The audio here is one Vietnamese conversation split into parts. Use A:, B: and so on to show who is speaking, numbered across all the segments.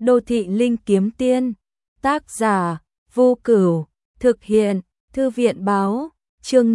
A: Đô thị linh kiếm tiên, tác giả, Vô Cửu, thực hiện, Thư viện báo, chương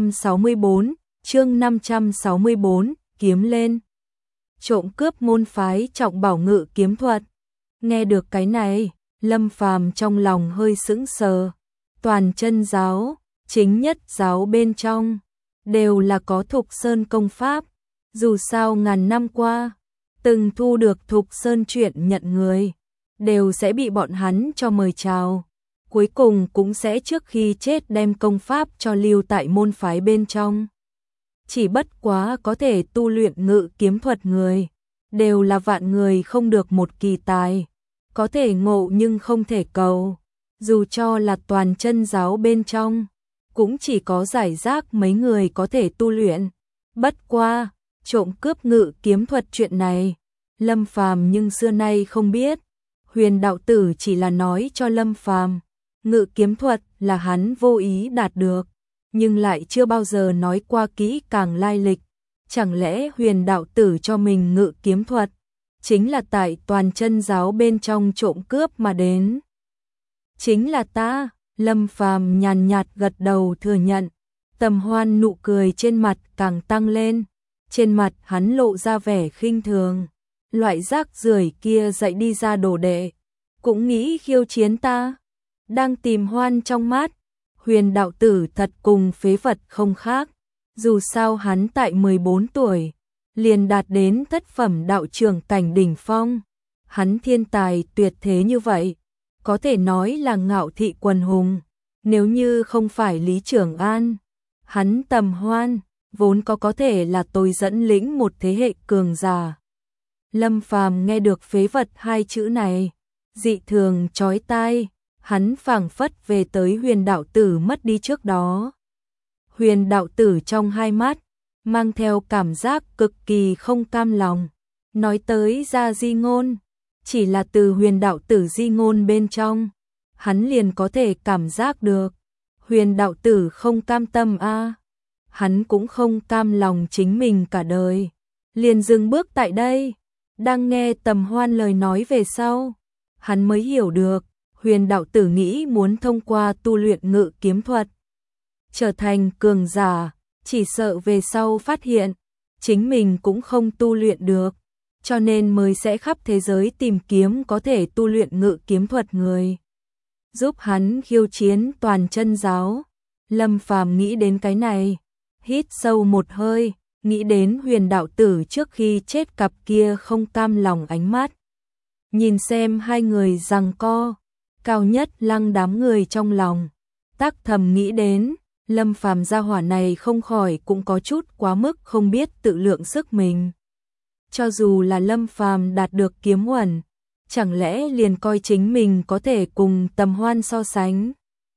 A: 564, kiếm lên. Trộm cướp môn phái Trọng Bảo ngự kiếm thuật. Nghe được cái này, Lâm Phàm trong lòng hơi sững sờ. Toàn chân giáo, chính nhất giáo bên trong, đều là có Thục Sơn công pháp. Dù sao ngàn năm qua, từng thu được Thục Sơn chuyện nhận người, đều sẽ bị bọn hắn cho mời chào. Cuối cùng cũng sẽ trước khi chết đem công pháp cho lưu tại môn phái bên trong. Chỉ bất quá có thể tu luyện ngự kiếm thuật người, đều là vạn người không được một kỳ tài. Có thể ngộ nhưng không thể cầu. Dù cho là toàn chân giáo bên trong, cũng chỉ có giải rác mấy người có thể tu luyện. Bất qua, trộm cướp ngự kiếm thuật chuyện này, Lâm Phàm nhưng xưa nay không biết. Huyền đạo tử chỉ là nói cho Lâm Phàm, ngự kiếm thuật là hắn vô ý đạt được, nhưng lại chưa bao giờ nói qua kỹ càng lai lịch. Chẳng lẽ huyền đạo tử cho mình ngự kiếm thuật, chính là tại toàn chân giáo bên trong trộm cướp mà đến? Chính là ta. Lâm Phàm nhàn nhạt gật đầu thừa nhận. Tầm Hoan nụ cười trên mặt càng tăng lên, trên mặt hắn lộ ra vẻ khinh thường. Loại rác rưởi kia dạy đi ra đồ đệ, cũng nghĩ khiêu chiến ta? Đang tìm hoan trong mắt, huyền đạo tử thật cùng phế vật không khác. Dù sao hắn tại 14 tuổi, liền đạt đến thất phẩm đạo trưởng cảnh đỉnh phong. Hắn thiên tài tuyệt thế như vậy, có thể nói là ngạo thị quần hùng. Nếu như không phải Lý Trường An, hắn Tầm Hoan, vốn có thể là tôi dẫn lĩnh một thế hệ cường giả. Lâm Phàm nghe được phế vật hai chữ này, dị thường chói tai, hắn phảng phất về tới huyền đạo tử mất đi trước đó. Huyền đạo tử trong hai mắt, mang theo cảm giác cực kỳ không cam lòng. Nói tới ra di ngôn, chỉ là từ huyền đạo tử di ngôn bên trong, hắn liền có thể cảm giác được. Huyền đạo tử không cam tâm a, hắn cũng không cam lòng chính mình cả đời. Liền dừng bước tại đây, đang nghe Tầm Hoan lời nói về sau, hắn mới hiểu được, huyền đạo tử nghĩ muốn thông qua tu luyện ngự kiếm thuật, trở thành cường giả, chỉ sợ về sau phát hiện, chính mình cũng không tu luyện được, cho nên mới sẽ khắp thế giới tìm kiếm có thể tu luyện ngự kiếm thuật người, giúp hắn khiêu chiến toàn chân giáo. Lâm Phàm nghĩ đến cái này, hít sâu một hơi, nghĩ đến huyền đạo tử trước khi chết cặp kia không cam lòng ánh mắt. Nhìn xem hai người giằng co, Cao Nhất Lăng đám người trong lòng tác thầm nghĩ đến, Lâm Phàm gia hỏa này không khỏi cũng có chút quá mức không biết tự lượng sức mình. Cho dù là Lâm Phàm đạt được kiếm uẩn, chẳng lẽ liền coi chính mình có thể cùng Tầm Hoan so sánh?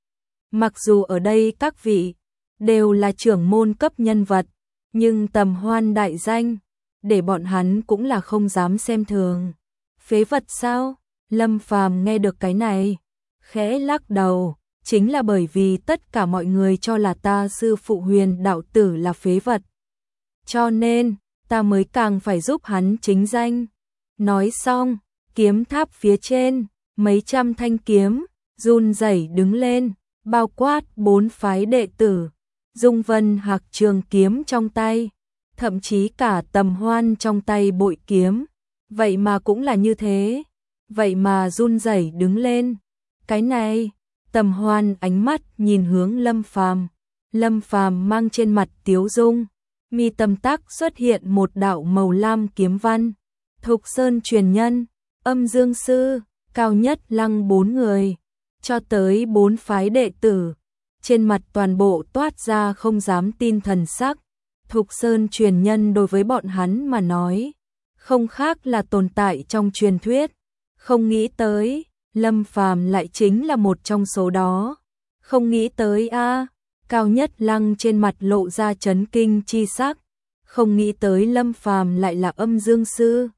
A: Mặc dù ở đây các vị đều là trưởng môn cấp nhân vật, nhưng Tầm Hoan đại danh, để bọn hắn cũng là không dám xem thường. Phế vật sao? Lâm Phàm nghe được cái này, khẽ lắc đầu, chính là bởi vì tất cả mọi người cho là ta sư phụ huyền đạo tử là phế vật, cho nên ta mới càng phải giúp hắn chính danh. Nói xong, kiếm tháp phía trên, mấy trăm thanh kiếm run rẩy đứng lên, bao quát 4 phái đệ tử. Dung Vân Hạc trường kiếm trong tay, thậm chí cả Tầm Hoan trong tay bội kiếm, vậy mà cũng là như thế, vậy mà run rẩy đứng lên. Cái này, Tầm Hoan ánh mắt nhìn hướng Lâm Phàm. Lâm Phàm mang trên mặt tiếu dung, mi tâm tắc xuất hiện một đạo màu lam kiếm văn. Thục Sơn truyền nhân, Âm Dương sư, Cao Nhất Lăng 4 người, cho tới 4 phái đệ tử, trên mặt toàn bộ toát ra không dám tin thần sắc. Thục Sơn truyền nhân đối với bọn hắn mà nói, không khác là tồn tại trong truyền thuyết. Không nghĩ tới, Lâm Phàm lại chính là một trong số đó. Không nghĩ tới a. Cao Nhất Lăng trên mặt lộ ra chấn kinh chi sắc. Không nghĩ tới Lâm Phàm lại là Âm Dương sư.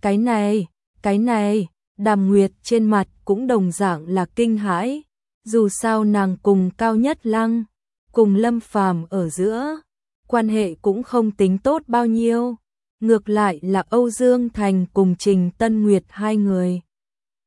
A: Cái này, Đàm Nguyệt trên mặt cũng đồng dạng là kinh hãi. Dù sao nàng cùng Cao Nhất Lăng, cùng Lâm Phàm ở giữa, quan hệ cũng không tính tốt bao nhiêu. Ngược lại là Âu Dương Thành cùng Trình Tân Nguyệt hai người,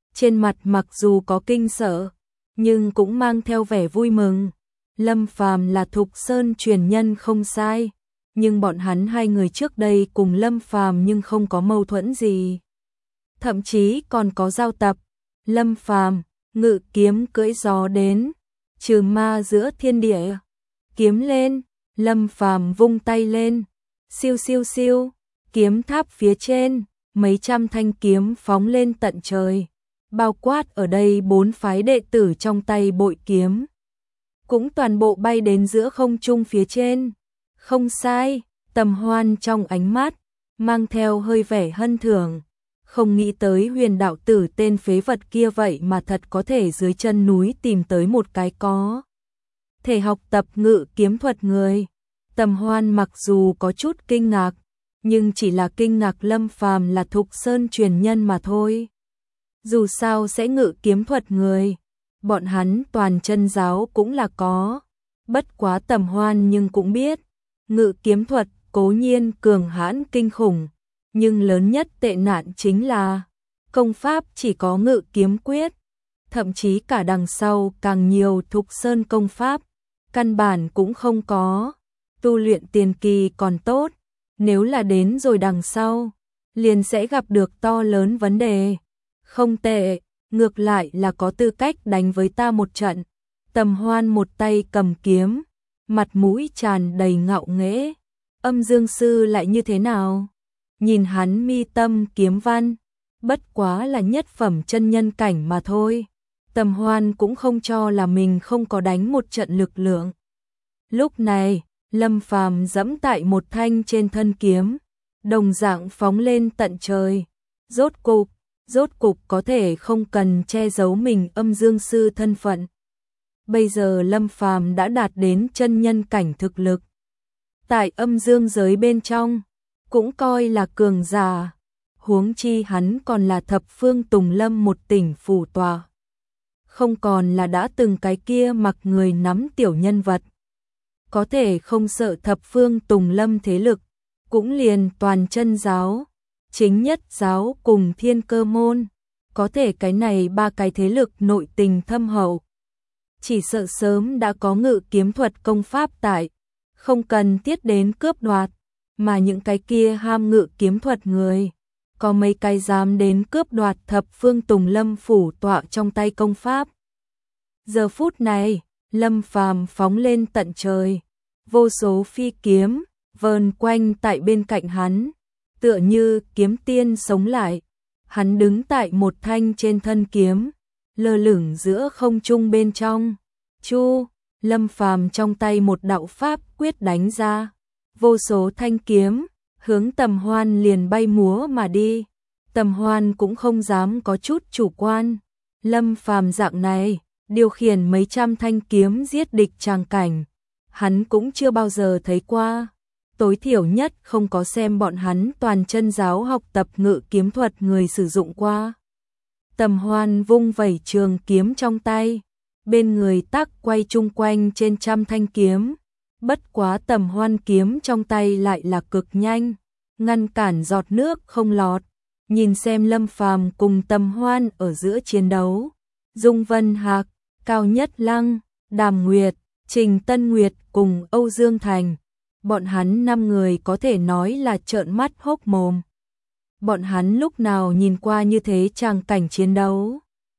A: trên mặt mặc dù có kinh sợ, nhưng cũng mang theo vẻ vui mừng. Lâm Phàm là Thục Sơn truyền nhân không sai, nhưng bọn hắn hai người trước đây cùng Lâm Phàm nhưng không có mâu thuẫn gì. Thậm chí còn có giao tập. Lâm Phàm ngự kiếm cưỡi gió đến, trừ ma giữa thiên địa. Kiếm lên, Lâm Phàm vung tay lên, siêu siêu siêu, kiếm tháp phía trên, mấy trăm thanh kiếm phóng lên tận trời, bao quát ở đây 4 phái đệ tử trong tay bội kiếm, cũng toàn bộ bay đến giữa không trung phía trên. Không sai, Tầm Hoan trong ánh mắt mang theo hơi vẻ hân thưởng, không nghĩ tới Huyền đạo tử tên phế vật kia vậy mà thật có thể dưới chân núi tìm tới một cái có thể học tập ngự kiếm thuật người. Tầm Hoan mặc dù có chút kinh ngạc, nhưng chỉ là kinh ngạc Lâm Phàm là Thục Sơn truyền nhân mà thôi. Dù sao sẽ ngự kiếm thuật người, bọn hắn toàn chân giáo cũng là có. Bất quá Tầm Hoan nhưng cũng biết, ngự kiếm thuật cố nhiên cường hãn kinh khủng, nhưng lớn nhất tệ nạn chính là công pháp chỉ có ngự kiếm quyết, thậm chí cả đằng sau càng nhiều Thục Sơn công pháp, căn bản cũng không có. Tu luyện tiền kỳ còn tốt, nếu là đến rồi đằng sau, liền sẽ gặp được to lớn vấn đề. Không tệ, ngược lại là có tư cách đánh với ta một trận. Tầm Hoan một tay cầm kiếm, mặt mũi tràn đầy ngạo nghễ. Âm Dương sư lại như thế nào? Nhìn hắn mi tâm kiếm văn, bất quá là nhất phẩm chân nhân cảnh mà thôi. Tầm Hoan cũng không cho là mình không có đánh một trận lực lượng. Lúc này, Lâm Phàm giẫm tại một thanh trên thân kiếm, đồng dạng phóng lên tận trời. Rốt cục có thể không cần che giấu mình âm dương sư thân phận. Bây giờ Lâm Phàm đã đạt đến chân nhân cảnh thực lực. Tại âm dương giới bên trong, cũng coi là cường giả. Huống chi hắn còn là thập phương Tùng Lâm một tỉnh phủ tòa. Không còn là đã từng cái kia mặc người nắm tiểu nhân vật. Có thể không sợ thập phương Tùng Lâm thế lực, cũng liền toàn chân giáo, chính nhất giáo cùng thiên cơ môn. Có thể cái này ba cái thế lực nội tình thâm hậu, chỉ sợ sớm đã có ngự kiếm thuật công pháp tại, không cần thiết đến cướp đoạt. Mà những cái kia ham ngự kiếm thuật người, có mấy cái dám đến cướp đoạt thập phương Tùng Lâm phủ tọa trong tay công pháp. Giờ phút này, Lâm Phàm phóng lên tận trời, vô số phi kiếm vờn quanh tại bên cạnh hắn, tựa như kiếm tiên sống lại. Hắn đứng tại một thanh trên thân kiếm, lơ lửng giữa không trung bên trong. Chu, Lâm Phàm trong tay một đạo pháp quyết đánh ra, vô số thanh kiếm hướng Tầm Hoan liền bay múa mà đi. Tầm Hoan cũng không dám có chút chủ quan. Lâm Phàm dạng này, điều khiển mấy trăm thanh kiếm giết địch tràng cảnh, hắn cũng chưa bao giờ thấy qua. Tối thiểu nhất không có xem bọn hắn toàn chân giáo học tập ngự kiếm thuật người sử dụng qua. Tầm Hoan vung vẩy trường kiếm trong tay, bên người tắc quay chung quanh trên trăm thanh kiếm. Bất quá Tầm Hoan kiếm trong tay lại là cực nhanh, ngăn cản giọt nước không lọt. Nhìn xem Lâm Phàm cùng Tầm Hoan ở giữa chiến đấu, Dung Vân Hạc, Cao Nhất Lăng, Đàm Nguyệt, Trình Tân Nguyệt cùng Âu Dương Thành, bọn hắn 5 người có thể nói là trợn mắt hốc mồm. Bọn hắn lúc nào nhìn qua như thế tràng cảnh chiến đấu.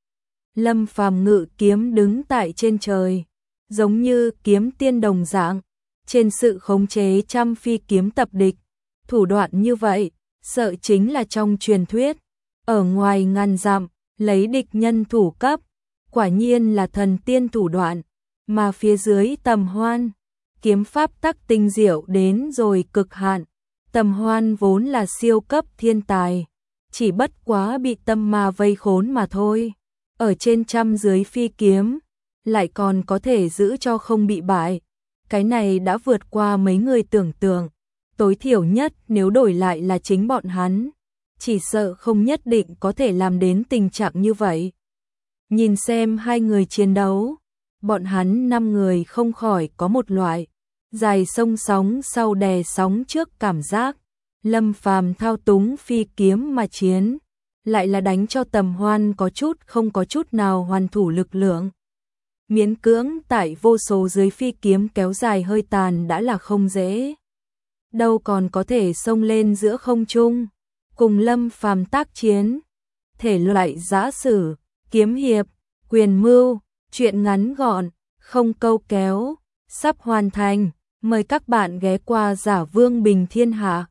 A: Lâm Phàm ngự kiếm đứng tại trên trời, giống như kiếm tiên đồng dạng, trên sự khống chế trăm phi kiếm tập địch. Thủ đoạn như vậy, sợ chính là trong truyền thuyết, ở ngoài ngàn dặm, lấy địch nhân thủ cấp, quả nhiên là thần tiên thủ đoạn. Mà phía dưới Tầm Hoan, kiếm pháp tắc tinh diệu đến rồi cực hạn. Tầm Hoan vốn là siêu cấp thiên tài, chỉ bất quá bị tâm ma vây khốn mà thôi. Ở trên trăm dưới phi kiếm, lại còn có thể giữ cho không bị bại. Cái này đã vượt qua mấy người tưởng tượng. Tối thiểu nhất nếu đổi lại là chính bọn hắn, chỉ sợ không nhất định có thể làm đến tình trạng như vậy. Nhìn xem hai người chiến đấu, bọn hắn 5 người không khỏi có một loại dài sông sóng sau đè sóng trước cảm giác. Lâm Phàm thao túng phi kiếm mà chiến, lại là đánh cho Tầm Hoan có chút không có chút nào hoàn thủ lực lượng. Miễn cưỡng tại vô số dưới phi kiếm kéo dài hơi tàn đã là không dễ. Đâu còn có thể xông lên giữa không trung, cùng Lâm Phàm tác chiến. Thể loại giã sử, kiếm hiệp, quyền mưu, truyện ngắn gọn, không câu kéo, sắp hoàn thành. Mời các bạn ghé qua Giả Vương Bình Thiên Hạ.